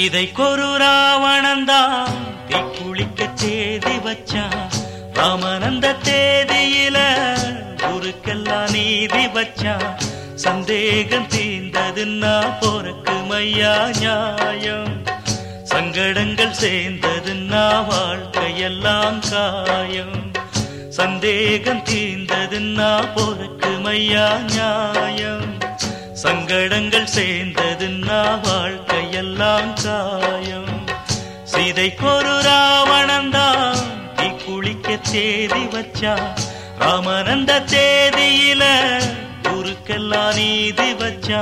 சீதைக்கொரு ராவணந்தான் தீக்குளிக்க தேதி வச்சான். ராமனந்த தேதியில ஊருக்கெல்லாம் நீதி வச்சான். சந்தேகம் தீர்ந்ததுன்னா போறக்கு மையா நியாயம். சங்கடங்கள் சேர்ந்ததுன்னா வாழ்க்கையெல்லாம் காயம். சந்தேகம் தீர்ந்ததுன்னா போறக்கு மையா நியாயம். சங்கடங்கள் சேர்ந்ததுன்னா வாழ்க்கையெல்லாம் காயம். சீதைக்கொரு ராவணந்தான் தீக்குளிக்க தேதி வச்சா. ராமனந்த தேதியில ஊருக்கெல்லாம் நீதி வச்சா.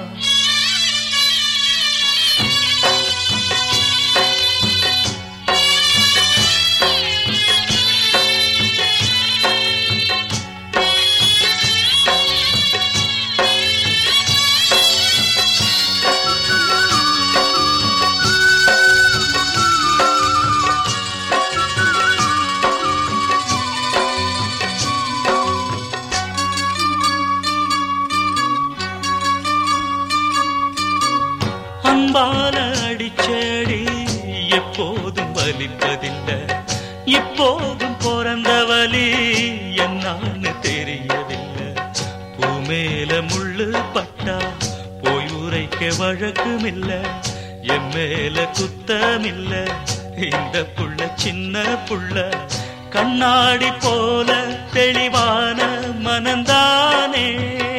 அன்பால அடிச்சடி எப்போதும் வலிப்பதில்லை. இப்போதும் பிறந்த வலி என்னான்னு தெரியவில்லை. பூமேல முள்ளு பட்டா போய் உரைக்க வழக்குமில்ல. என் மேல குத்தமில்ல. இந்த புள்ள சின்ன புள்ள கண்ணாடி போல தெளிவான மனந்தானே.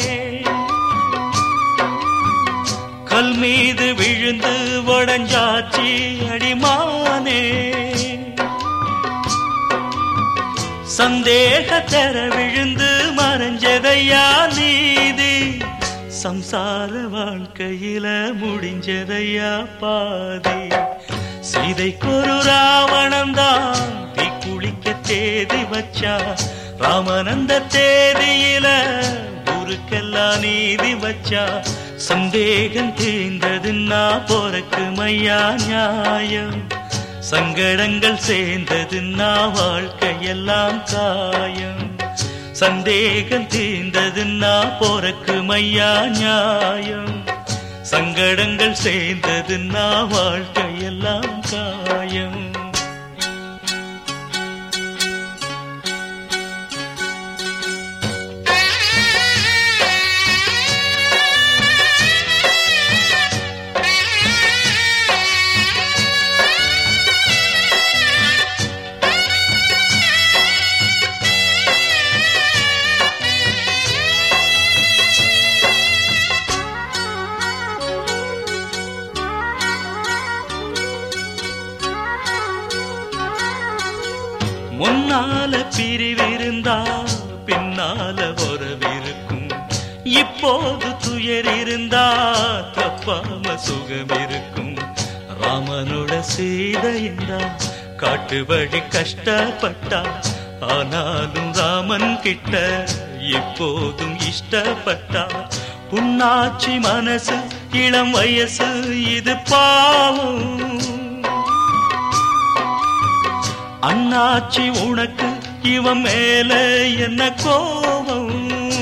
கல் மீது விழுந்து உடஞ்சாச்சி அடிமானே. சந்தேகத்தர விழுந்து மறைஞ்சதையா நீதி. சம்சார வாழ்க்கையில முடிஞ்சதையா பாதி. சீதைக்கொரு ராவணந்தான் தீக்குளிக்க தேதி வச்சா. ராமனந்த தேதியில ஊருக்கெல்லாம் நீதி வச்சா. சந்தேகம் தீர்ந்ததுன்னா போறக்கு மையா நியாயம். சங்கடங்கள் சேர்ந்ததுன்னா வாழ்க்கையெல்லாம் காயம். சந்தேகம் தீர்ந்ததுன்னா போறக்கு மையா நியாயம். சங்கடங்கள் சேர்ந்ததுன்னா வாழ்க்கையெல்லாம் காயம். முன்னால பிரிவிருந்தா பின்னால உறவிருக்கும். இப்போது துயர் இருந்தா தப்பாம சுகம் இருக்கும். ராமனோட சீதையா காட்டு வழி கஷ்டப்பட்டா. ஆனாலும் ராமன் கிட்ட இப்போதும் இஷ்டப்பட்டா. புண்ணாச்சி மனசு இளம் வயசு இது பாவம். அண்ணாச்சி உனக்கு இவன் மேல என்ன கோபம்.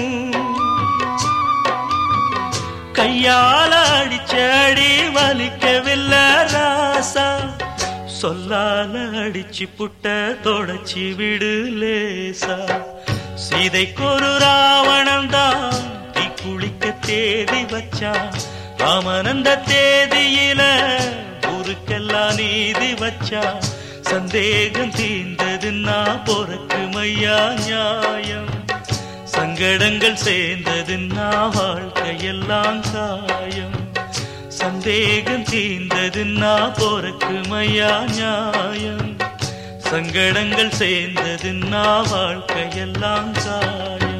கையால அடிச்சடி வலிக்கவில்லை ராசா. சொல்லால அடிச்சு புட்ட தொடச்சி விடு லேசா. சீதைக்கொரு ராவணந்தான் தீக்குளிக்க தேதி வச்சா. ராமனந்த தேதியில ஊருக்கெல்லாம் நீதி வச்சா. சந்தேகம் தீர்ந்ததுன்னா போறக்கு மையா நியாயம். சங்கடங்கள் சேர்ந்ததுன்னா வாழ்க்கையெல்லாம் காயம். சந்தேகம் தீர்ந்ததுன்னா போறக்கு மையா நியாயம். சங்கடங்கள் சேர்ந்ததுன்னா வாழ்க்கையெல்லாம் காயம்.